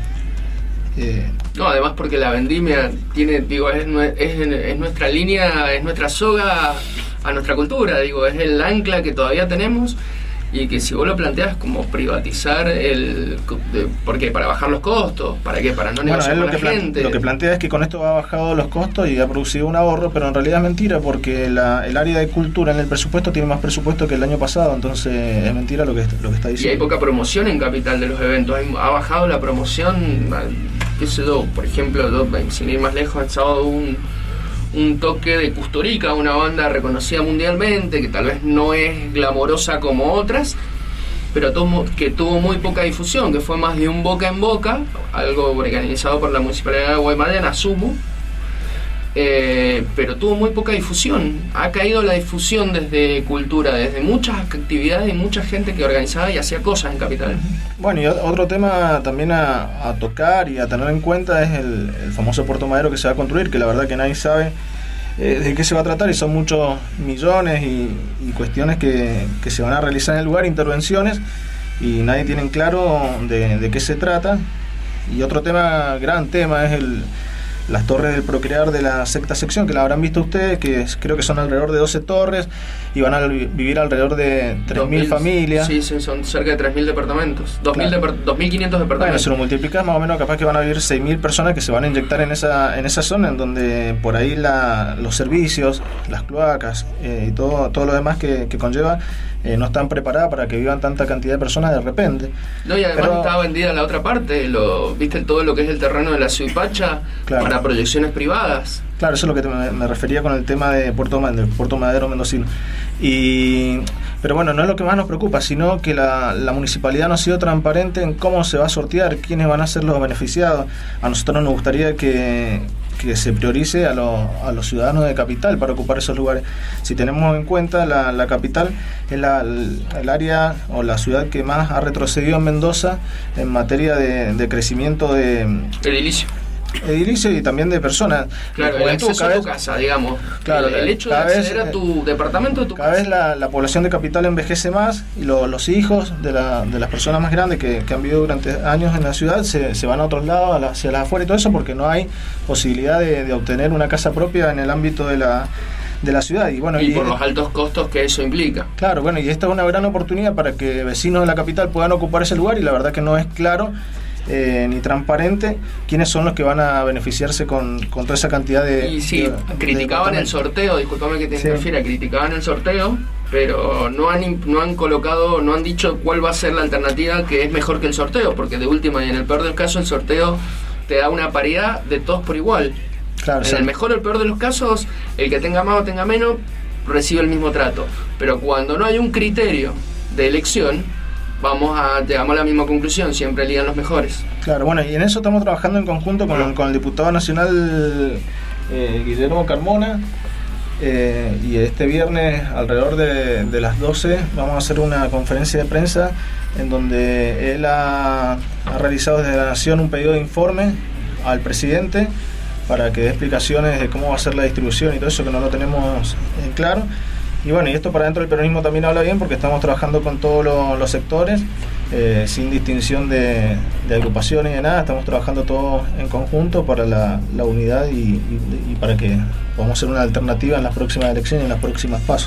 eh, No, además porque la vendimia tiene, digo, es, nue- es, es nuestra línea, es nuestra soga a nuestra cultura, digo, es el ancla que todavía tenemos, y que si vos lo planteas como privatizar el... de- ¿por qué? Para bajar los costos, ¿para qué? Para no Bueno, negociar él con lo la que, plan- gente. lo que plantea es que con esto ha bajado los costos y ha producido un ahorro, pero en realidad es mentira, porque la, el área de cultura en el presupuesto tiene más presupuesto que el año pasado, entonces es mentira lo que, lo que está Y hay diciendo. poca promoción en Capital de los eventos. Hay- ha bajado la promoción, qué sé yo, por ejemplo, yo, sin ir más lejos, el sábado un, un toque de Kusturica, una banda reconocida mundialmente, que tal vez no es glamorosa como otras, pero tuvo, que tuvo muy poca difusión, que fue más de un boca en boca, algo organizado por la Municipalidad de Guaymallén, asumo. Eh, pero tuvo muy poca difusión. Ha caído la difusión desde cultura, desde muchas actividades y mucha gente que organizaba y hacía cosas en Capital. Bueno, y o- otro tema también a, a tocar y a tener en cuenta es el, el famoso Puerto Madero que se va a construir, que la verdad que nadie sabe eh, de qué se va a tratar, y son muchos millones y, y cuestiones que, que se van a realizar en el lugar, intervenciones, y nadie tiene en claro de, de qué se trata. Y otro tema, gran tema, es el las torres del Procrear de la sexta sección, que la habrán visto ustedes, que es- creo que son alrededor de doce torres y van a vi- vivir alrededor de tres mil familias. Sí, sí, son cerca de tres mil departamentos. dos mil Claro. depart- dos mil quinientos Bueno, departamentos. si lo multiplicas más o menos, capaz que van a vivir seis mil personas que se van a inyectar en esa en esa zona, en donde por ahí la, los servicios, las cloacas eh, y todo todo lo demás que, que conlleva eh, no están preparadas para que vivan tanta cantidad de personas de repente. No, y además Pero- estaba vendida la otra parte, lo, viste todo lo que es el terreno de la Suipacha Claro. para proyecciones privadas. Claro, eso es lo que te- me, me refería con el tema de Puerto, Ma- de Puerto Madero mendocino. Y, pero bueno, no es lo que más nos preocupa, sino que la, la municipalidad no ha sido transparente en cómo se va a sortear, quiénes van a ser los beneficiados. A nosotros nos gustaría que, que se priorice a, los a los ciudadanos de capital para ocupar esos lugares. Si tenemos en cuenta, la, la capital es la, el área o la ciudad que más ha retrocedido en Mendoza en materia de, de crecimiento de Edilicio. edilicio y también de personas. Claro, De el juventud, acceso a cada tu vez- casa, digamos. Claro, el, el hecho de cada vez, acceder a tu departamento, a tu Cada casa. vez la, la población de capital envejece más, y lo- los hijos de, la, de las personas más grandes que, que han vivido durante años en la ciudad se, se van a otros lados, a la- hacia las afuera y todo eso, porque no hay posibilidad de, de obtener una casa propia en el ámbito de la, de la ciudad. Y bueno, y y- por los altos costos que eso implica. Claro, bueno, y esta es una gran oportunidad para que vecinos de la capital puedan ocupar ese lugar, y la verdad que no es claro eh, ni transparente quiénes son los que van a beneficiarse con, con toda esa cantidad de... Y sí, de, criticaban de el sorteo, disculpame que te sí. interfiera, criticaban el sorteo, pero no han, no han colocado, no han dicho cuál va a ser la alternativa que es mejor que el sorteo, porque de última y en el peor de los casos el sorteo te da una paridad de todos por igual. Claro, en sí. el mejor o el peor de los casos, el que tenga más o tenga menos recibe el mismo trato, pero cuando no hay un criterio de elección, vamos a llegamos a la misma conclusión, siempre eligen los mejores. Claro, bueno, y en eso estamos trabajando en conjunto con, con el diputado nacional eh, Guillermo Carmona, eh, y este viernes alrededor de, de las doce vamos a hacer una conferencia de prensa en donde él ha, ha realizado desde la Nación un pedido de informe al presidente para que dé explicaciones de cómo va a ser la distribución y todo eso que no lo tenemos eh, claro. Y bueno, y esto para dentro del peronismo también habla bien porque estamos trabajando con todos los, los sectores, eh, sin distinción de, de agrupaciones ni de nada, estamos trabajando todos en conjunto para la, la unidad y, y, y para que podamos ser una alternativa en las próximas elecciones y en las próximas pasos.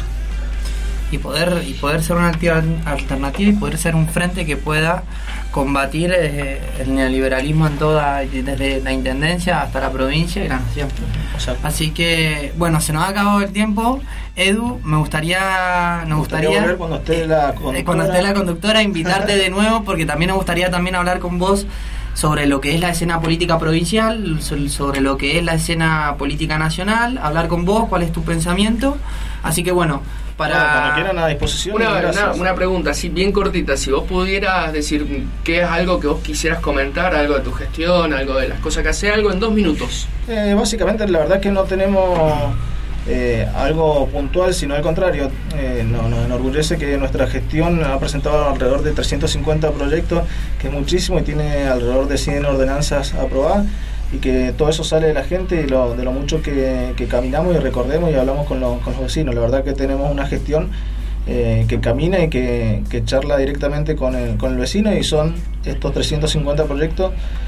Y poder, y poder ser una alternativa y poder ser un frente que pueda combatir eh, el neoliberalismo en toda, desde la intendencia hasta la provincia y la nación. Exacto. Así que, bueno, se nos ha acabado el tiempo. Edu, me gustaría, nos me gustaría, gustaría volver cuando esté la conductora, cuando esté la conductora invitarte de nuevo, porque también nos gustaría también hablar con vos sobre lo que es la escena política provincial, sobre lo que es la escena política nacional, hablar con vos, cuál es tu pensamiento. Así que bueno, para... Bueno, cuando quieran a disposición. Una, una, una pregunta así bien cortita, si vos pudieras decir qué es algo que vos quisieras comentar, algo de tu gestión, algo de las cosas que hace, algo en dos minutos. Eh, básicamente la verdad que no tenemos eh, algo puntual, sino al contrario, eh, no, nos enorgullece que nuestra gestión ha presentado alrededor de trescientos cincuenta proyectos, que es muchísimo, y tiene alrededor de cien ordenanzas aprobadas, y que todo eso sale de la gente y lo, de lo mucho que, que caminamos y recordemos y hablamos con, lo, con los vecinos. La verdad que tenemos una gestión eh, que camina y que, que charla directamente con el, con el vecino, y son estos trescientos cincuenta proyectos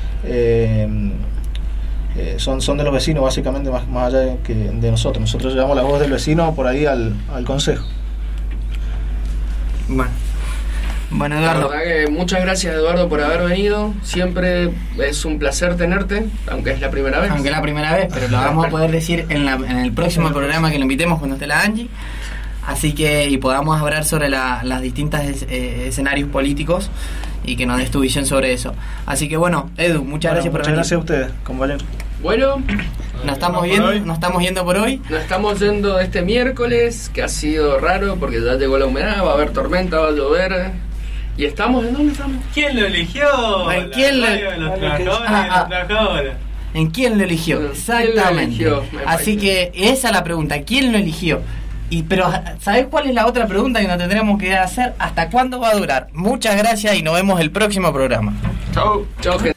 eh, eh, son, son de los vecinos básicamente, más, más allá de, que de nosotros. Nosotros llevamos la voz del vecino por ahí al, al consejo. Bueno. Bueno, Eduardo. La verdad que muchas gracias, Eduardo, por haber venido. Siempre es un placer tenerte, aunque es la primera vez. Aunque es la primera vez, pero lo vamos a poder decir en, la, en el próximo programa que lo invitemos cuando esté la Angie. Así que, y podamos hablar sobre la, las distintas eh, escenarios políticos y que nos des tu visión sobre eso. Así que bueno, Edu, muchas bueno, gracias por muchas venir. Gracias a ustedes, compañeros. Bueno, nos estamos viendo, nos estamos yendo por hoy. Nos estamos yendo este miércoles, que ha sido raro porque ya llegó la humedad, va a haber tormenta, va a llover. ¿Y estamos en dónde estamos? ¿Quién lo eligió? ¿En quién lo eligió? Los trabajadores ah, ah. y los trabajadoras. ¿En quién lo eligió? ¿Quién Exactamente. lo eligió? Así que esa es la pregunta, ¿quién lo eligió? Y pero ¿sabés cuál es la otra pregunta que nos tendremos que hacer? ¿Hasta cuándo va a durar? Muchas gracias y nos vemos el próximo programa. Chau. Chau, gente.